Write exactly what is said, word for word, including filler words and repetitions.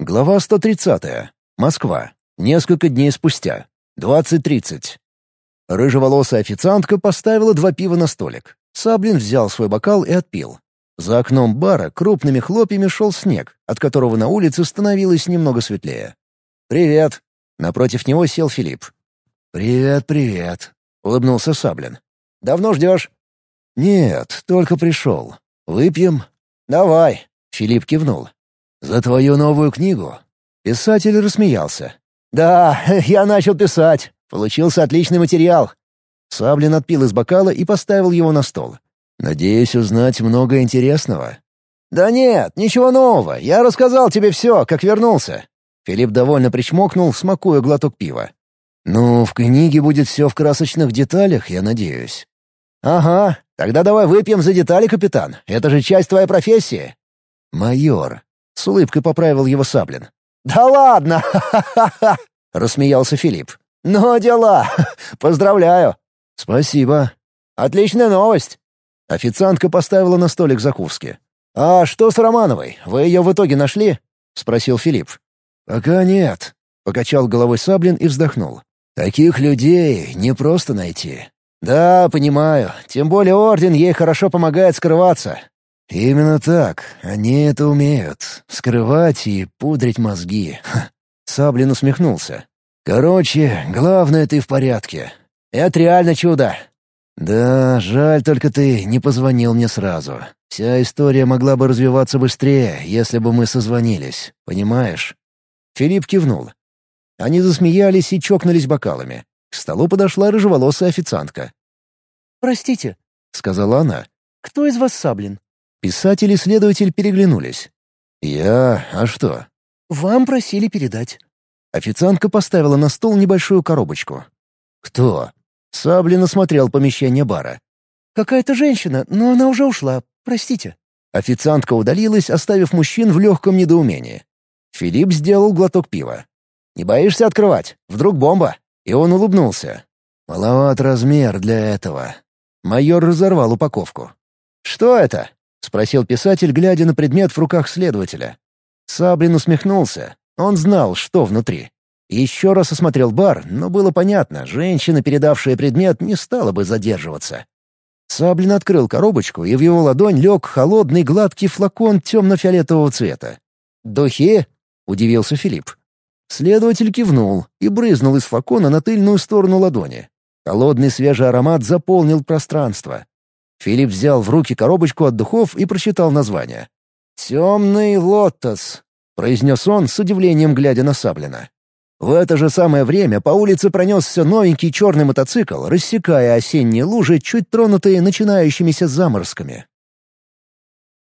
Глава сто тридцатая. Москва. Несколько дней спустя. двадцать тридцать. Рыжеволосая официантка поставила два пива на столик. Саблин взял свой бокал и отпил. За окном бара крупными хлопьями шел снег, от которого на улице становилось немного светлее. «Привет!» Напротив него сел Филипп. «Привет, привет!» — улыбнулся Саблин. «Давно ждешь?» «Нет, только пришел. Выпьем?» «Давай!» — Филипп кивнул. «За твою новую книгу?» Писатель рассмеялся. «Да, я начал писать. Получился отличный материал». Саблин отпил из бокала и поставил его на стол. «Надеюсь узнать много интересного». «Да нет, ничего нового. Я рассказал тебе все, как вернулся». Филипп довольно причмокнул, смакуя глоток пива. «Ну, в книге будет все в красочных деталях, я надеюсь». «Ага, тогда давай выпьем за детали, капитан. Это же часть твоей профессии». «Майор», — с улыбкой поправил его Саблин. «Да ладно! Ха-ха-ха!» — рассмеялся Филипп. «Ну, дела! Поздравляю!» «Спасибо. Отличная новость!» Официантка поставила на столик закуски. «А что с Романовой? Вы ее в итоге нашли?» — спросил Филипп. «Пока нет», — покачал головой Саблин и вздохнул. «Таких людей не просто найти». «Да, понимаю. Тем более Орден ей хорошо помогает скрываться». «Именно так. Они это умеют. Скрывать и пудрить мозги». Ха. Саблин усмехнулся. «Короче, главное, ты в порядке». «Это реально чудо». «Да, жаль, только ты не позвонил мне сразу. Вся история могла бы развиваться быстрее, если бы мы созвонились. Понимаешь?» Филипп кивнул. Они засмеялись и чокнулись бокалами. К столу подошла рыжеволосая официантка. «Простите», — сказала она. «кто из вас Саблин?» Писатель и следователь переглянулись. «Я... А что?» «Вам просили передать». Официантка поставила на стол небольшую коробочку. «Кто?» Саблин осмотрел помещение бара. «Какая-то женщина, но она уже ушла. Простите». Официантка удалилась, оставив мужчин в легком недоумении. Филипп сделал глоток пива. «Не боишься открывать? Вдруг бомба?» И он улыбнулся. «Маловат размер для этого». Майор разорвал упаковку. «Что это?» — спросил писатель, глядя на предмет в руках следователя. Саблин усмехнулся. Он знал, что внутри. Еще раз осмотрел бар, но было понятно, женщина, передавшая предмет, не стала бы задерживаться. Саблин открыл коробочку, и в его ладонь лег холодный гладкий флакон темно-фиолетового цвета. «Духи?» — удивился Филипп. Следователь кивнул и брызнул из флакона на тыльную сторону ладони. Холодный свежий аромат заполнил пространство. Филипп взял в руки коробочку от духов и прочитал название. «Темный лотос», — произнес он с удивлением, глядя на Саблина. В это же самое время по улице пронесся новенький черный мотоцикл, рассекая осенние лужи, чуть тронутые начинающимися заморозками.